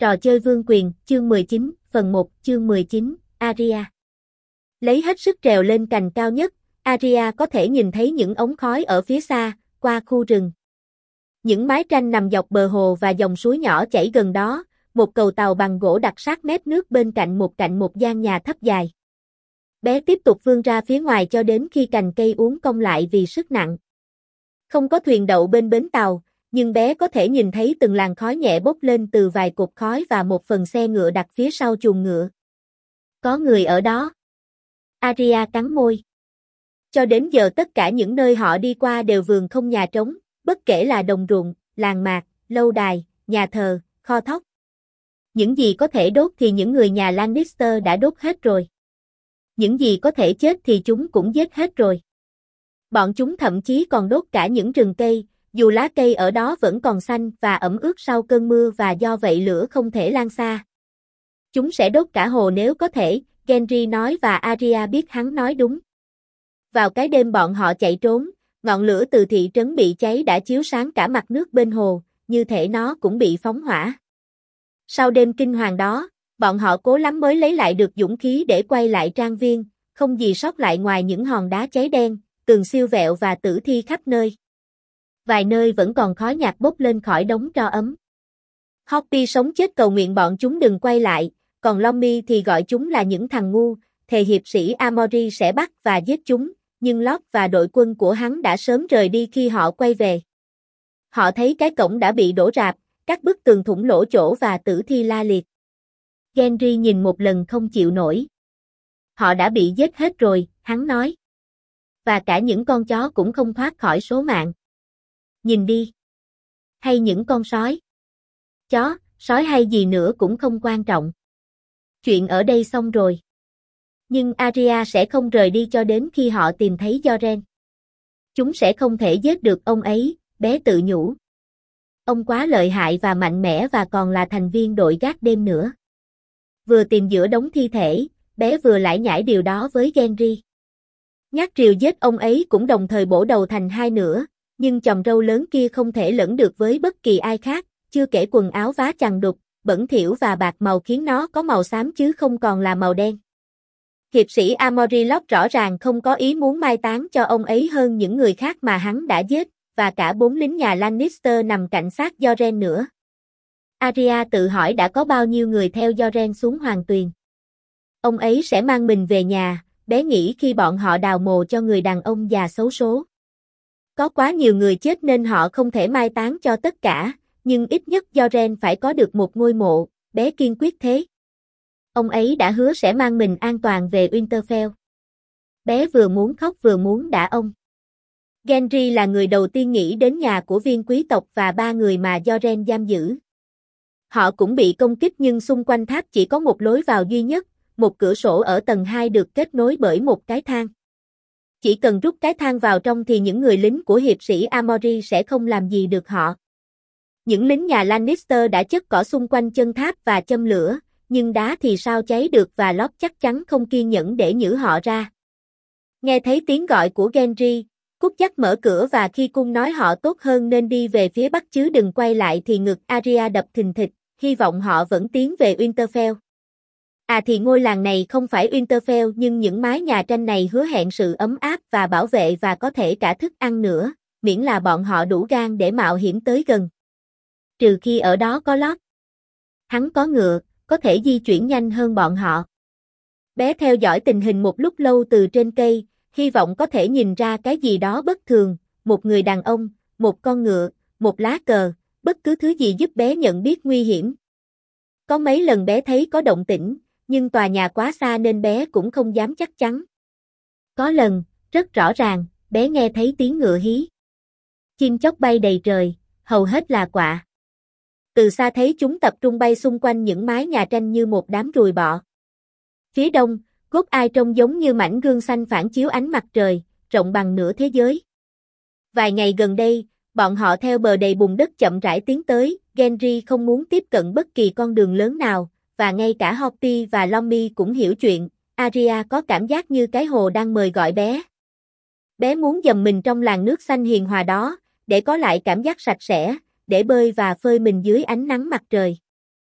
Trò chơi vương quyền, chương 19, phần 1, chương 19, Aria. Lấy hết sức trèo lên cành cao nhất, Aria có thể nhìn thấy những ống khói ở phía xa, qua khu rừng. Những mái tranh nằm dọc bờ hồ và dòng suối nhỏ chảy gần đó, một cầu tàu bằng gỗ đặt sát mép nước bên cạnh một gian nhà thấp dài. Bé tiếp tục vươn ra phía ngoài cho đến khi cành cây uốn cong lại vì sức nặng. Không có thuyền đậu bên bến tàu, nhưng bé có thể nhìn thấy từng làn khói nhẹ bốc lên từ vài cột khói và một phần xe ngựa đặt phía sau chuồng ngựa. Có người ở đó. Aria cắn môi. Cho đến giờ tất cả những nơi họ đi qua đều vườn không nhà trống, bất kể là đồng ruộng, làng mạc, lâu đài, nhà thờ, kho thóc. Những gì có thể đốt thì những người nhà Lannister đã đốt hết rồi. Những gì có thể chết thì chúng cũng giết hết rồi. Bọn chúng thậm chí còn đốt cả những rừng cây, dù lá cây ở đó vẫn còn xanh và ẩm ướt sau cơn mưa và do vậy lửa không thể lan xa. Chúng sẽ đốt cả hồ nếu có thể, Gendry nói và Aria biết hắn nói đúng. Vào cái đêm bọn họ chạy trốn, ngọn lửa từ thị trấn bị cháy đã chiếu sáng cả mặt nước bên hồ, như thể nó cũng bị phóng hỏa. Sau đêm kinh hoàng đó, bọn họ cố lắm mới lấy lại được dũng khí để quay lại trang viên, không gì sót lại ngoài những hòn đá cháy đen, tường siêu vẹo và tử thi khắp nơi. Vài nơi vẫn còn khói nhạt bốc lên khỏi đống tro ấm. Hoppy sống chết cầu nguyện bọn chúng đừng quay lại, còn Lommy thì gọi chúng là những thằng ngu, thề hiệp sĩ Amory sẽ bắt và giết chúng, nhưng Locke và đội quân của hắn đã sớm rời đi khi họ quay về. Họ thấy cái cổng đã bị đổ rạp, các bức tường thủng lỗ chỗ và tử thi la liệt. Gendry nhìn một lần không chịu nổi. Họ đã bị giết hết rồi, hắn nói. Và cả những con chó cũng không thoát khỏi số mạng. Nhìn đi. Hay những con sói. Chó, sói hay gì nữa cũng không quan trọng. Chuyện ở đây xong rồi. Nhưng Aria sẽ không rời đi cho đến khi họ tìm thấy Yoren. Chúng sẽ không thể giết được ông ấy, bé tự nhủ. Ông quá lợi hại và mạnh mẽ và còn là thành viên đội gác đêm nữa. Vừa tìm giữa đống thi thể, bé vừa lải nhải điều đó với Gendry. Nhát rìu giết ông ấy cũng đồng thời bổ đầu thành hai nửa, nhưng chòm râu lớn kia không thể lẫn được với bất kỳ ai khác, chưa kể quần áo vá chằng đục, bẩn thỉu và bạc màu khiến nó có màu xám chứ không còn là màu đen. Hiệp sĩ Amory Locke rõ ràng không có ý muốn mai táng cho ông ấy hơn những người khác mà hắn đã giết, và cả 4 lính nhà Lannister nằm cạnh xác Yoren nữa. Aria tự hỏi đã có bao nhiêu người theo Yoren xuống Hoàng Tuyền. Ông ấy sẽ mang mình về nhà, bé nghĩ khi bọn họ đào mồ cho người đàn ông già xấu số. Có quá nhiều người chết nên họ không thể mai táng cho tất cả, nhưng ít nhất Yoren phải có được một ngôi mộ, bé kiên quyết thế. Ông ấy đã hứa sẽ mang mình an toàn về Winterfell. Bé vừa muốn khóc vừa muốn đả ông. Gendry là người đầu tiên nghĩ đến nhà của viên quý tộc và 3 người mà Yoren giam giữ. Họ cũng bị công kích nhưng xung quanh tháp chỉ có một lối vào duy nhất, một cửa sổ ở tầng 2 được kết nối bởi một cái thang. Chỉ cần rút cái thang vào trong thì những người lính của hiệp sĩ Amory sẽ không làm gì được họ. Những lính nhà Lannister đã chất cỏ xung quanh chân tháp và châm lửa, nhưng đá thì sao cháy được và Locke chắc chắn không kiên nhẫn để nhử họ ra. Nghe thấy tiếng gọi của Gendry, Cúc dắt mở cửa và khi cung nói họ tốt hơn nên đi về phía bắc chứ đừng quay lại thì ngực Aria đập thình thịch, hy vọng họ vẫn tiến về Winterfell. À thì ngôi làng này không phải Winterfell nhưng những mái nhà tranh này hứa hẹn sự ấm áp và bảo vệ và có thể cả thức ăn nữa, miễn là bọn họ đủ gan để mạo hiểm tới gần. Trừ khi ở đó có Locke. Hắn có ngựa, có thể di chuyển nhanh hơn bọn họ. Bé theo dõi tình hình một lúc lâu từ trên cây, hy vọng có thể nhìn ra cái gì đó bất thường, một người đàn ông, một con ngựa, một lá cờ, bất cứ thứ gì giúp bé nhận biết nguy hiểm. Có mấy lần bé thấy có động tĩnh, nhưng tòa nhà quá xa nên bé cũng không dám chắc chắn. Có lần, rất rõ ràng, bé nghe thấy tiếng ngựa hí. Chim chóc bay đầy trời, hầu hết là quạ. Từ xa thấy chúng tập trung bay xung quanh những mái nhà tranh như một đám ruồi bọ. Phía đông, Gốc Ai trông giống như mảnh gương xanh phản chiếu ánh mặt trời, rộng bằng nửa thế giới. Vài ngày gần đây, bọn họ theo bờ đầy bùn đất chậm rãi tiến tới, Gendry không muốn tiếp cận bất kỳ con đường lớn nào, và ngay cả Hoppy và Lommy cũng hiểu chuyện, Aria có cảm giác như cái hồ đang mời gọi bé. Bé muốn dầm mình trong làn nước xanh hiền hòa đó, để có lại cảm giác sạch sẽ, để bơi và phơi mình dưới ánh nắng mặt trời.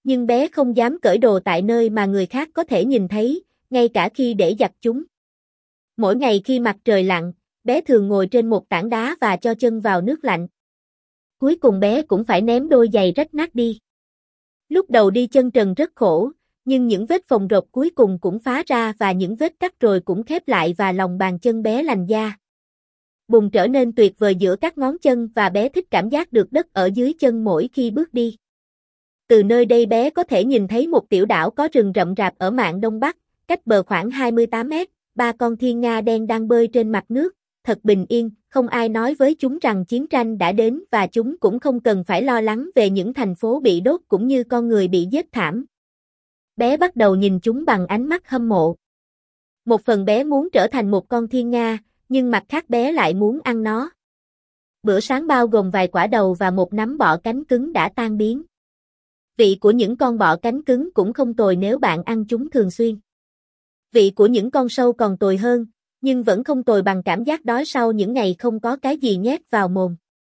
Nhưng bé không dám cởi đồ tại nơi mà người khác có thể nhìn thấy, ngay cả khi để giặt chúng. Mỗi ngày khi mặt trời lặn, bé thường ngồi trên một tảng đá và cho chân vào nước lạnh. Cuối cùng bé cũng phải ném đôi giày rách nát đi. Lúc đầu đi chân trần rất khổ, nhưng những vết phồng rộp cuối cùng cũng phá ra và những vết cắt rồi cũng khép lại và lòng bàn chân bé lành da. Bùn trở nên tuyệt vời giữa các ngón chân và bé thích cảm giác được đất ở dưới chân mỗi khi bước đi. Từ nơi đây bé có thể nhìn thấy một tiểu đảo có rừng rậm rạp ở mạn Đông Bắc, cách bờ khoảng 28 mét, 3 con thiên nga đen đang bơi trên mặt nước, thật bình yên, không ai nói với chúng rằng chiến tranh đã đến và chúng cũng không cần phải lo lắng về những thành phố bị đốt cũng như con người bị giết thảm. Bé bắt đầu nhìn chúng bằng ánh mắt hâm mộ. Một phần bé muốn trở thành một con thiên nga, nhưng mặt khác bé lại muốn ăn nó. Bữa sáng bao gồm vài quả đầu và một nắm bọ cánh cứng đã tan biến. Vị của những con bọ cánh cứng cũng không tồi nếu bạn ăn chúng thường xuyên. Vị của những con sâu còn tồi hơn, nhưng vẫn không tồi bằng cảm giác đói sau những ngày không có cái gì nhét vào mồm.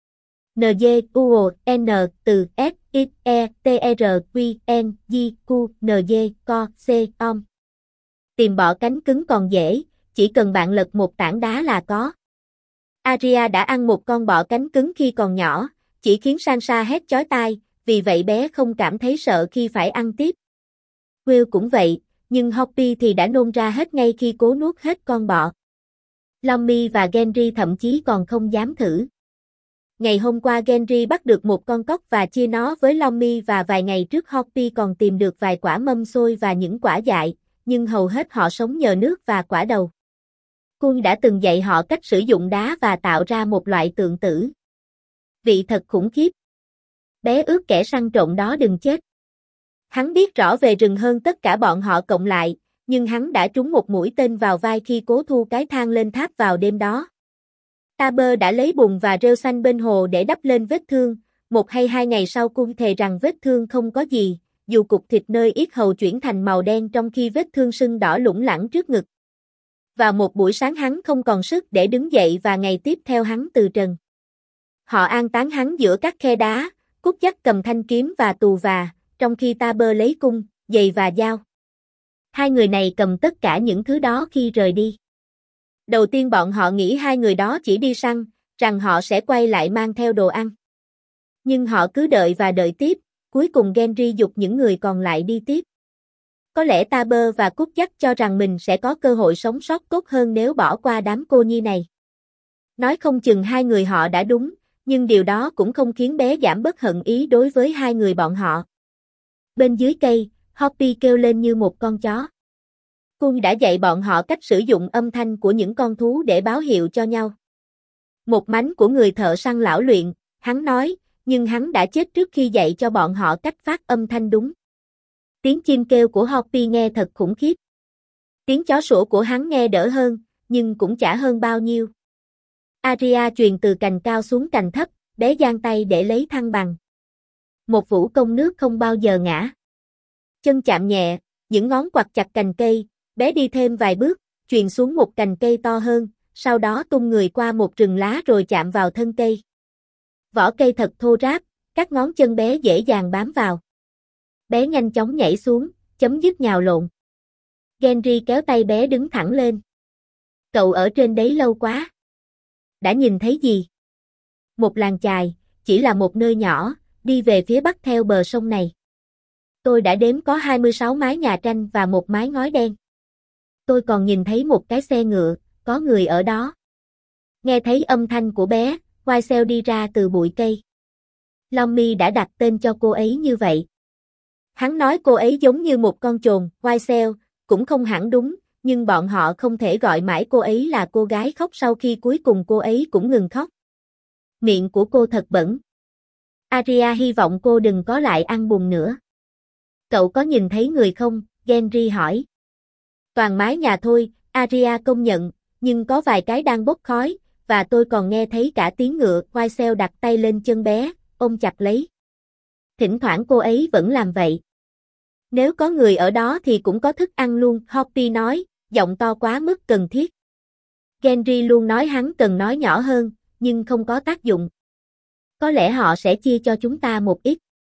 NGUON từ S I E T R Q N G Q N G Co C Om. Tìm bọ cánh cứng còn dễ, chỉ cần bạn lật một tảng đá là có. Aria đã ăn một con bọ cánh cứng khi còn nhỏ, chỉ khiến Sansa hét chói tai, vì vậy bé không cảm thấy sợ khi phải ăn tiếp. Will cũng vậy, nhưng Hoppy thì đã nôn ra hết ngay khi cố nuốt hết con bọ. Lommy và Gendry thậm chí còn không dám thử. Ngày hôm qua Gendry bắt được một con cóc và chia nó với Lommy và vài ngày trước Hoppy còn tìm được vài quả mâm xôi và những quả dại, nhưng hầu hết họ sống nhờ nước và quả đầu. Kun đã từng dạy họ cách sử dụng đá và tạo ra một loại tượng tử. Vị thật khủng khiếp. Bé ước kẻ săn trộm đó đừng chết. Hắn biết rõ về rừng hơn tất cả bọn họ cộng lại, nhưng hắn đã trúng một mũi tên vào vai khi cố thu cái thang lên tháp vào đêm đó. Taber đã lấy bùn và rêu xanh bên hồ để đắp lên vết thương, 1 hay 2 ngày sau Kun thề rằng vết thương không có gì, dù cục thịt nơi yết hầu chuyển thành màu đen trong khi vết thương sưng đỏ lủng lẳng trước ngực. Vào một buổi sáng hắn không còn sức để đứng dậy và ngày tiếp theo hắn từ trần. Họ an táng hắn giữa các khe đá, Cút Dắt cầm thanh kiếm và tù và, trong khi Taber lấy cung, giày và dao. Hai người này cầm tất cả những thứ đó khi rời đi. Đầu tiên bọn họ nghĩ hai người đó chỉ đi săn, rằng họ sẽ quay lại mang theo đồ ăn. Nhưng họ cứ đợi và đợi tiếp, cuối cùng Gendry giục những người còn lại đi tiếp. Có lẽ Taber và Cút Dắt cho rằng mình sẽ có cơ hội sống sót tốt hơn nếu bỏ qua đám cô nhi này. Nói không chừng hai người họ đã đúng, nhưng điều đó cũng không khiến bé giảm bớt hận ý đối với hai người bọn họ. Bên dưới cây, Hoppy kêu lên như một con chó. Kun đã dạy bọn họ cách sử dụng âm thanh của những con thú để báo hiệu cho nhau. Một mánh của người thợ săn lão luyện, hắn nói, nhưng hắn đã chết trước khi dạy cho bọn họ cách phát âm thanh đúng. Tiếng chim kêu của Hoppy nghe thật khủng khiếp. Tiếng chó sủa của hắn nghe đỡ hơn, nhưng cũng chả hơn bao nhiêu. Arya truyền từ cành cao xuống cành thấp, bé giang tay để lấy thăng bằng. Một vũ công nước không bao giờ ngã. Chân chạm nhẹ, những ngón quặt chặt cành cây, bé đi thêm vài bước, chuyền xuống một cành cây to hơn, sau đó tung người qua một rừng lá rồi chạm vào thân cây. Vỏ cây thật thô ráp, các ngón chân bé dễ dàng bám vào. Bé nhanh chóng nhảy xuống, chấm dứt nhào lộn. Gendry kéo tay bé đứng thẳng lên. Cậu ở trên đấy lâu quá. Đã nhìn thấy gì? Một làng chài, chỉ là một nơi nhỏ, đi về phía bắc theo bờ sông này. Tôi đã đếm có 26 mái nhà tranh và một mái ngói đen. Tôi còn nhìn thấy một cái xe ngựa, có người ở đó. Nghe thấy âm thanh của bé, Wycel đi ra từ bụi cây. Lommy đã đặt tên cho cô ấy như vậy. Hắn nói cô ấy giống như một con chồn, Wycel, cũng không hẳn đúng, nhưng bọn họ không thể gọi mãi cô ấy là cô gái khóc sau khi cuối cùng cô ấy cũng ngừng khóc. Miệng của cô thật bẩn. Arya hy vọng cô đừng có lại ăn bùn nữa. Cậu có nhìn thấy người không? Gendry hỏi. Toàn mái nhà thôi, Arya công nhận, nhưng có vài cái đang bốc khói, và tôi còn nghe thấy cả tiếng ngựa. Wycel đặt tay lên chân bé, ôm chặt lấy. Thỉnh thoảng cô ấy vẫn làm vậy. Nếu có người ở đó thì cũng có thức ăn luôn, Hoppy nói, giọng to quá mức cần thiết. Gendry luôn nói hắn cần nói nhỏ hơn, nhưng không có tác dụng. Có lẽ họ sẽ chia cho chúng ta một ít.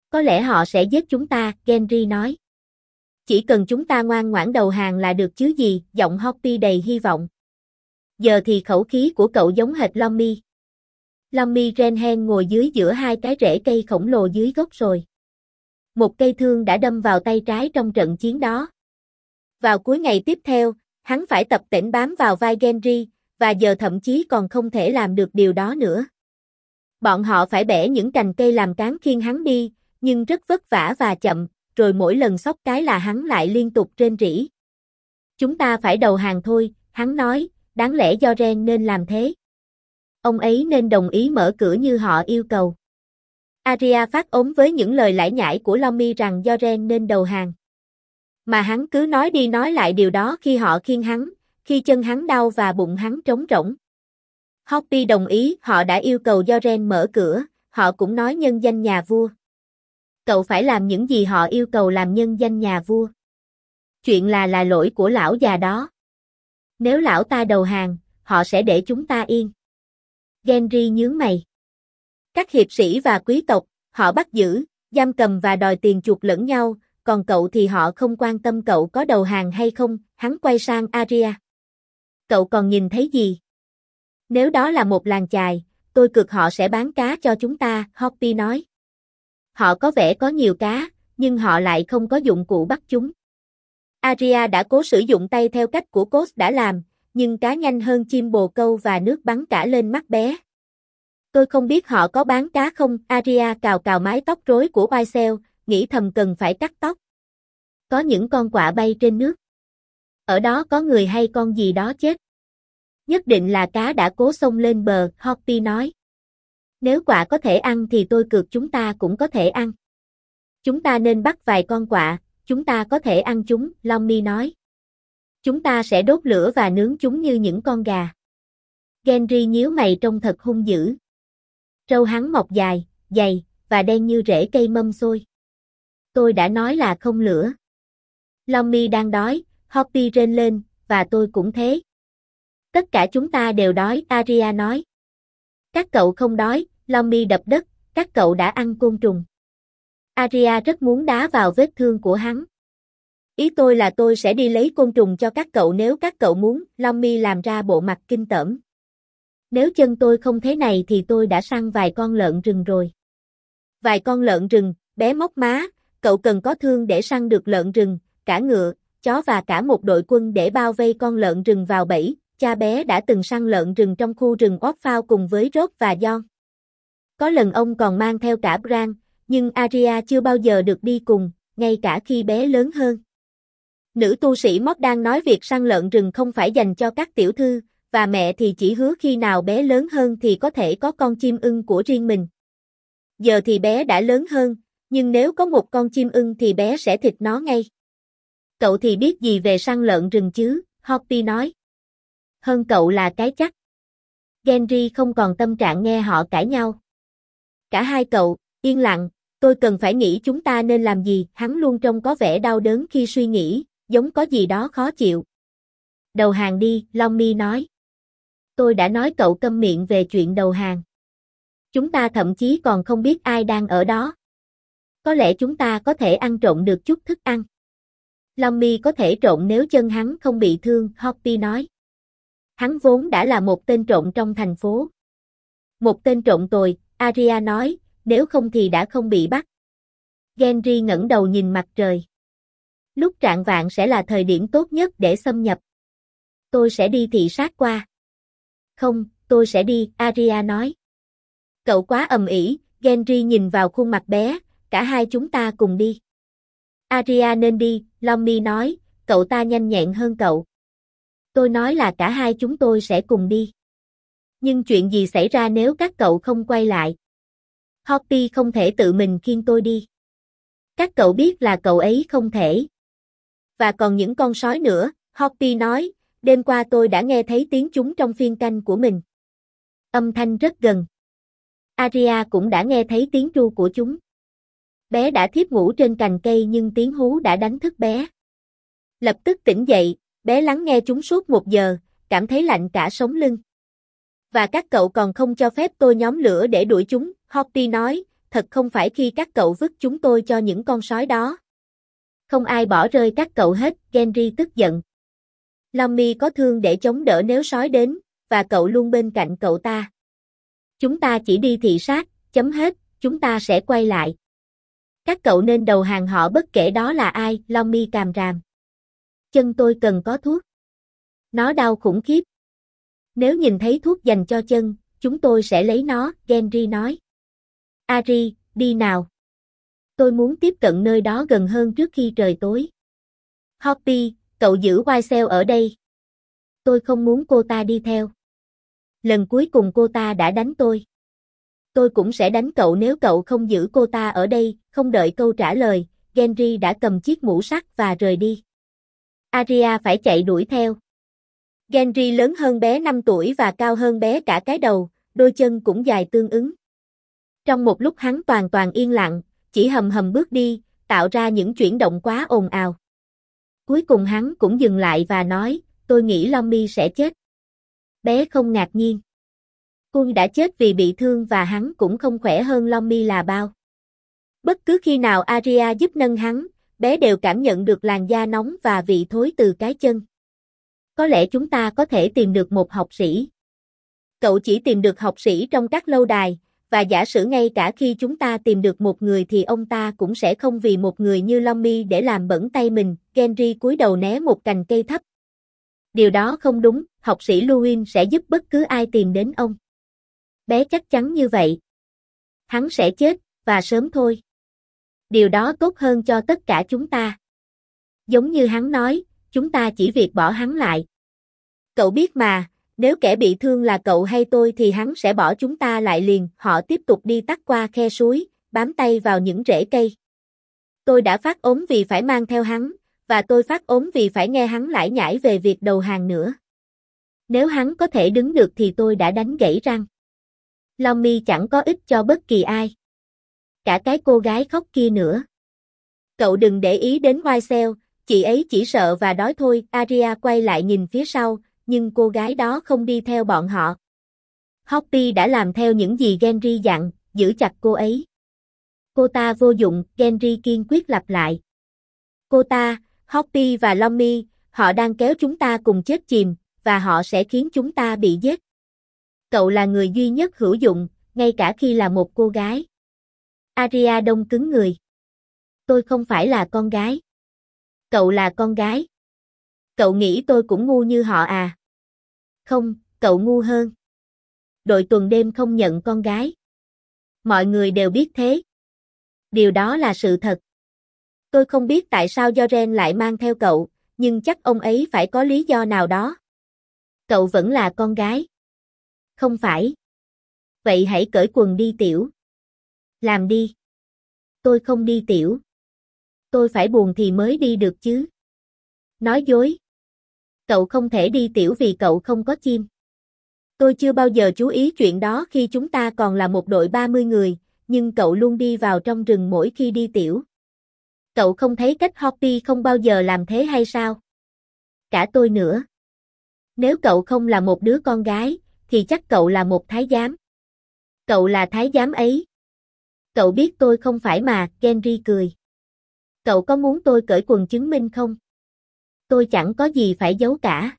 Có lẽ họ sẽ giết chúng ta, Genry nói. Chỉ cần chúng ta ngoan ngoãn đầu hàng là được chứ gì, giọng Hoppy đầy hy vọng. Giờ thì khẩu khí của cậu giống hệt Lommy. Lommy Renhen ngồi dưới giữa hai cái rễ cây khổng lồ dưới gốc rồi. Một cây thương đã đâm vào tay trái trong trận chiến đó. Vào cuối ngày tiếp theo, hắn phải tập tễnh bám vào vai Genry, và giờ thậm chí còn không thể làm được điều đó nữa. Bọn họ phải bẻ những cành cây làm cán khiêng hắn đi, nhưng rất vất vả và chậm, rồi mỗi lần xốc cái là hắn lại liên tục rên rỉ. Chúng ta phải đầu hàng thôi, hắn nói, đáng lẽ Joren nên làm thế. Ông ấy nên đồng ý mở cửa như họ yêu cầu. Arya phát ốm với những lời lải nhải của Lommy rằng Joren nên đầu hàng. Mà hắn cứ nói đi nói lại điều đó khi họ khiêng hắn, khi chân hắn đau và bụng hắn trống rỗng. Hoppy đồng ý, họ đã yêu cầu Joren mở cửa, họ cũng nói nhân danh nhà vua. Cậu phải làm những gì họ yêu cầu làm nhân danh nhà vua. Chuyện là lỗi của lão già đó. Nếu lão ta đầu hàng, họ sẽ để chúng ta yên. Genry nhướng mày. Các hiệp sĩ và quý tộc, họ bắt giữ, giam cầm và đòi tiền chuộc lẫn nhau, còn cậu thì họ không quan tâm cậu có đầu hàng hay không, hắn quay sang Arya. Cậu còn nhìn thấy gì? Nếu đó là một làng chài, tôi cược họ sẽ bán cá cho chúng ta, Hoppy nói. Họ có vẻ có nhiều cá, nhưng họ lại không có dụng cụ bắt chúng. Arya đã cố sử dụng tay theo cách của Cốt đã làm, nhưng cá nhanh hơn chim bồ câu và nước bắn cả lên mắt bé. Tôi không biết họ có bán cá không, Arya cào cào mái tóc rối của Pycelle, nghĩ thầm cần phải cắt tóc. Có những con quạ bay trên nước. Ở đó có người hay con gì đó chết. Nhất định là cá đã cố xông lên bờ, Hoppy nói. Nếu quạ có thể ăn thì tôi cược chúng ta cũng có thể ăn. Chúng ta nên bắt vài con quạ, chúng ta có thể ăn chúng, Lommy nói. Chúng ta sẽ đốt lửa và nướng chúng như những con gà. Genry nhíu mày trông thật hung dữ. Râu hắn mọc dài, dày, và đen như rễ cây mâm xôi. Tôi đã nói là không lửa. Lommy đang đói, Hoppy rên lên, và tôi cũng thế. Tất cả chúng ta đều đói, Arya nói. Các cậu không đói, Lommy đập đất, các cậu đã ăn côn trùng. Arya rất muốn đá vào vết thương của hắn. Ý tôi là tôi sẽ đi lấy côn trùng cho các cậu nếu các cậu muốn, Lommy làm ra bộ mặt kinh tởm. Nếu chân tôi không thế này thì tôi đã săn vài con lợn rừng rồi. Vài con lợn rừng, bé móc má, cậu cần có thương để săn được lợn rừng, cả ngựa, chó và cả một đội quân để bao vây con lợn rừng vào bẫy. Cha bé đã từng săn lợn rừng trong khu rừng Oxford cùng với Rob và John. Có lần ông còn mang theo cả Bran, nhưng Arya chưa bao giờ được đi cùng, ngay cả khi bé lớn hơn. Nữ tu sĩ Mod đang nói việc săn lợn rừng không phải dành cho các tiểu thư, và mẹ thì chỉ hứa khi nào bé lớn hơn thì có thể có con chim ưng của riêng mình. Giờ thì bé đã lớn hơn, nhưng nếu có một con chim ưng thì bé sẽ thịt nó ngay. Cậu thì biết gì về săn lợn rừng chứ, Hoppy nói. Hơn cậu là cái chắc. Genry không còn tâm trạng nghe họ cãi nhau. Cả hai cậu, yên lặng, tôi cần phải nghĩ chúng ta nên làm gì, hắn luôn trông có vẻ đau đớn khi suy nghĩ, giống có gì đó khó chịu. Đầu hàng đi, Lommy nói. Tôi đã nói cậu câm miệng về chuyện đầu hàng. Chúng ta thậm chí còn không biết ai đang ở đó. Có lẽ chúng ta có thể ăn trộm được chút thức ăn. Lommy có thể trộm nếu chân hắn không bị thương, Hoppy nói. Hắn vốn đã là một tên trộm trong thành phố. Một tên trộm tồi, Arya nói, nếu không thì đã không bị bắt. Genry ngẩng đầu nhìn mặt trời. Lúc rạng vạng sẽ là thời điểm tốt nhất để xâm nhập. Tôi sẽ đi thị sát qua. Không, tôi sẽ đi, Arya nói. Cậu quá ầm ĩ, Genry nhìn vào khuôn mặt bé, cả hai chúng ta cùng đi. Arya nên đi, Lommy nói, cậu ta nhanh nhẹn hơn cậu. Tôi nói là cả hai chúng tôi sẽ cùng đi. Nhưng chuyện gì xảy ra nếu các cậu không quay lại? Hoppy không thể tự mình khiêng tôi đi. Các cậu biết là cậu ấy không thể. Và còn những con sói nữa, Hoppy nói, đêm qua tôi đã nghe thấy tiếng chúng trong phiên canh của mình. Âm thanh rất gần. Arya cũng đã nghe thấy tiếng ru của chúng. Bé đã thiếp ngủ trên cành cây nhưng tiếng hú đã đánh thức bé. Lập tức tỉnh dậy, bé lắng nghe chúng suốt 1 giờ, cảm thấy lạnh cả sống lưng. Và các cậu còn không cho phép tôi nhóm lửa để đuổi chúng, Hoppy nói, thật không phải khi các cậu vứt chúng tôi cho những con sói đó. Không ai bỏ rơi các cậu hết, Genry tức giận. Lummy có thương để chống đỡ nếu sói đến, và cậu luôn bên cạnh cậu ta. Chúng ta chỉ đi thị sát, chấm hết, chúng ta sẽ quay lại. Các cậu nên đầu hàng họ bất kể đó là ai, Lummy càm ràm. Chân tôi cần có thuốc. Nó đau khủng khiếp. Nếu nhìn thấy thuốc dành cho chân, chúng tôi sẽ lấy nó, Genry nói. Ari, đi nào. Tôi muốn tiếp cận nơi đó gần hơn trước khi trời tối. Hoppy, cậu giữ Wiesel ở đây. Tôi không muốn cô ta đi theo. Lần cuối cùng cô ta đã đánh tôi. Tôi cũng sẽ đánh cậu nếu cậu không giữ cô ta ở đây, không đợi câu trả lời, Genry đã cầm chiếc mũ sắt và rời đi. Aria phải chạy đuổi theo. Genry lớn hơn bé 5 tuổi và cao hơn bé cả cái đầu, đôi chân cũng dài tương ứng. Trong một lúc hắn toàn toàn yên lặng, chỉ hầm hầm bước đi, tạo ra những chuyển động quá ồn ào. Cuối cùng hắn cũng dừng lại và nói, tôi nghĩ Lummy sẽ chết. Bé không ngạc nhiên. Cô đã chết vì bị thương và hắn cũng không khỏe hơn Lummy là bao. Bất cứ khi nào Aria giúp nâng hắn, bé đều cảm nhận được làn da nóng và vị thối từ cái chân. Có lẽ chúng ta có thể tìm được một học sĩ. Cậu chỉ tìm được học sĩ trong các lâu đài, và giả sử ngay cả khi chúng ta tìm được một người thì ông ta cũng sẽ không vì một người như Lummy để làm bẩn tay mình. Genry cúi đầu né một cành cây thấp. Điều đó không đúng, học sĩ Luin sẽ giúp bất cứ ai tìm đến ông. Bé chắc chắn như vậy. Hắn sẽ chết, và sớm thôi. Điều đó tốt hơn cho tất cả chúng ta. Giống như hắn nói, chúng ta chỉ việc bỏ hắn lại. Cậu biết mà, nếu kẻ bị thương là cậu hay tôi thì hắn sẽ bỏ chúng ta lại liền. Họ tiếp tục đi tắt qua khe suối, bám tay vào những rễ cây. Tôi đã phát ốm vì phải mang theo hắn, và tôi phát ốm vì phải nghe hắn lải nhải về việc đầu hàng nữa. Nếu hắn có thể đứng được thì tôi đã đánh gãy răng. Lummy chẳng có ích cho bất kỳ ai. Cả cái cô gái khóc kia nữa. Cậu đừng để ý đến Wiesel, chị ấy chỉ sợ và đói thôi. Aria quay lại nhìn phía sau, nhưng cô gái đó không đi theo bọn họ. Hoppy đã làm theo những gì Genry dặn, giữ chặt cô ấy. Cô ta vô dụng, Genry kiên quyết lặp lại. Cô ta, Hoppy và Lummy, họ đang kéo chúng ta cùng chết chìm, và họ sẽ khiến chúng ta bị giết. Cậu là người duy nhất hữu dụng, ngay cả khi là một cô gái. Aria đông cứng người. Tôi không phải là con gái. Cậu là con gái. Cậu nghĩ tôi cũng ngu như họ à? Không, cậu ngu hơn. Đội tuần đêm không nhận con gái. Mọi người đều biết thế. Điều đó là sự thật. Tôi không biết tại sao Joren lại mang theo cậu, nhưng chắc ông ấy phải có lý do nào đó. Cậu vẫn là con gái. Không phải. Vậy hãy cởi quần đi tiểu. Làm đi. Tôi không đi tiểu. Tôi phải buồn thì mới đi được chứ. Nói dối. Cậu không thể đi tiểu vì cậu không có chim. Tôi chưa bao giờ chú ý chuyện đó khi chúng ta còn là một đội 30 người, nhưng cậu luôn đi vào trong rừng mỗi khi đi tiểu. Cậu không thấy cách Hoppy không bao giờ làm thế hay sao? Cả tôi nữa. Nếu cậu không là một đứa con gái, thì chắc cậu là một thái giám. Cậu là thái giám ấy. Cậu biết tôi không phải mà, Genry cười. Cậu có muốn tôi cởi quần chứng minh không? Tôi chẳng có gì phải giấu cả.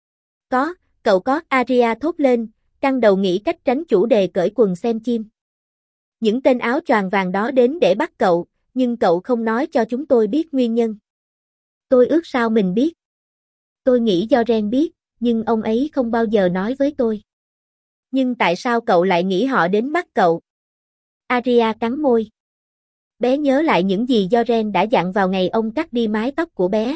Có, cậu có, Aria thốt lên, căng đầu nghĩ cách tránh chủ đề cởi quần xem chim. Những tên áo choàng vàng đó đến để bắt cậu, nhưng cậu không nói cho chúng tôi biết nguyên nhân. Tôi ước sao mình biết. Tôi nghĩ Joren biết, nhưng ông ấy không bao giờ nói với tôi. Nhưng tại sao cậu lại nghĩ họ đến bắt cậu? Aria cắn môi. Bé nhớ lại những gì Joren đã dặn vào ngày ông cắt đi mái tóc của bé.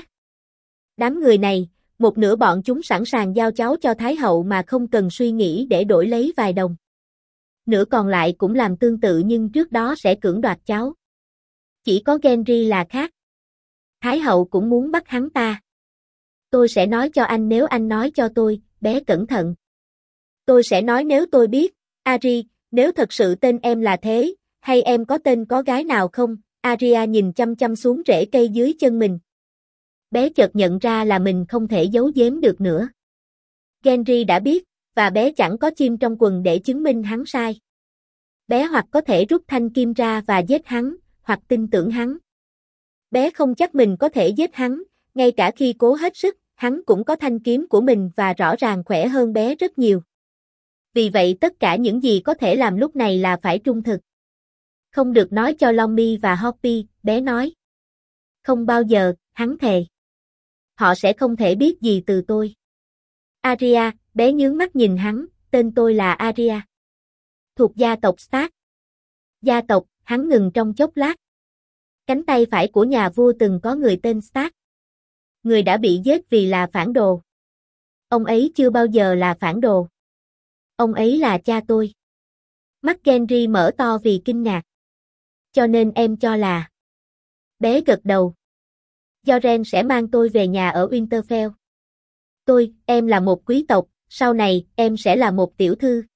Đám người này, một nửa bọn chúng sẵn sàng giao cháu cho Thái hậu mà không cần suy nghĩ để đổi lấy vài đồng. Nửa còn lại cũng làm tương tự nhưng trước đó sẽ cưỡng đoạt cháu. Chỉ có Genry là khác. Thái hậu cũng muốn bắt hắn ta. Tôi sẽ nói cho anh nếu anh nói cho tôi, bé cẩn thận. Tôi sẽ nói nếu tôi biết. Ari, nếu thật sự tên em là thế, hay em có tên có gái nào không? Aria nhìn chăm chăm xuống rễ cây dưới chân mình. Bé chợt nhận ra là mình không thể giấu giếm được nữa. Genry đã biết, và bé chẳng có chim trong quần để chứng minh hắn sai. Bé hoặc có thể rút thanh kim ra và giết hắn, hoặc tin tưởng hắn. Bé không chắc mình có thể giết hắn, ngay cả khi cố hết sức, hắn cũng có thanh kiếm của mình và rõ ràng khỏe hơn bé rất nhiều. Vì vậy tất cả những gì có thể làm lúc này là phải trung thực. Không được nói cho Longmi và Hoppy, bé nói. Không bao giờ, hắn thề. Họ sẽ không thể biết gì từ tôi. Arya, bé nhướng mắt nhìn hắn, tên tôi là Arya. Thuộc gia tộc Stark. Gia tộc, hắn ngừng trong chốc lát. Cánh tay phải của nhà vua từng có người tên Stark. Người đã bị giết vì là phản đồ. Ông ấy chưa bao giờ là phản đồ. Ông ấy là cha tôi. Mắt Gendry mở to vì kinh ngạc. Cho nên em cho là... Bé gật đầu. Joren sẽ mang tôi về nhà ở Winterfell. Em là một quý tộc, sau này, em sẽ là một tiểu thư.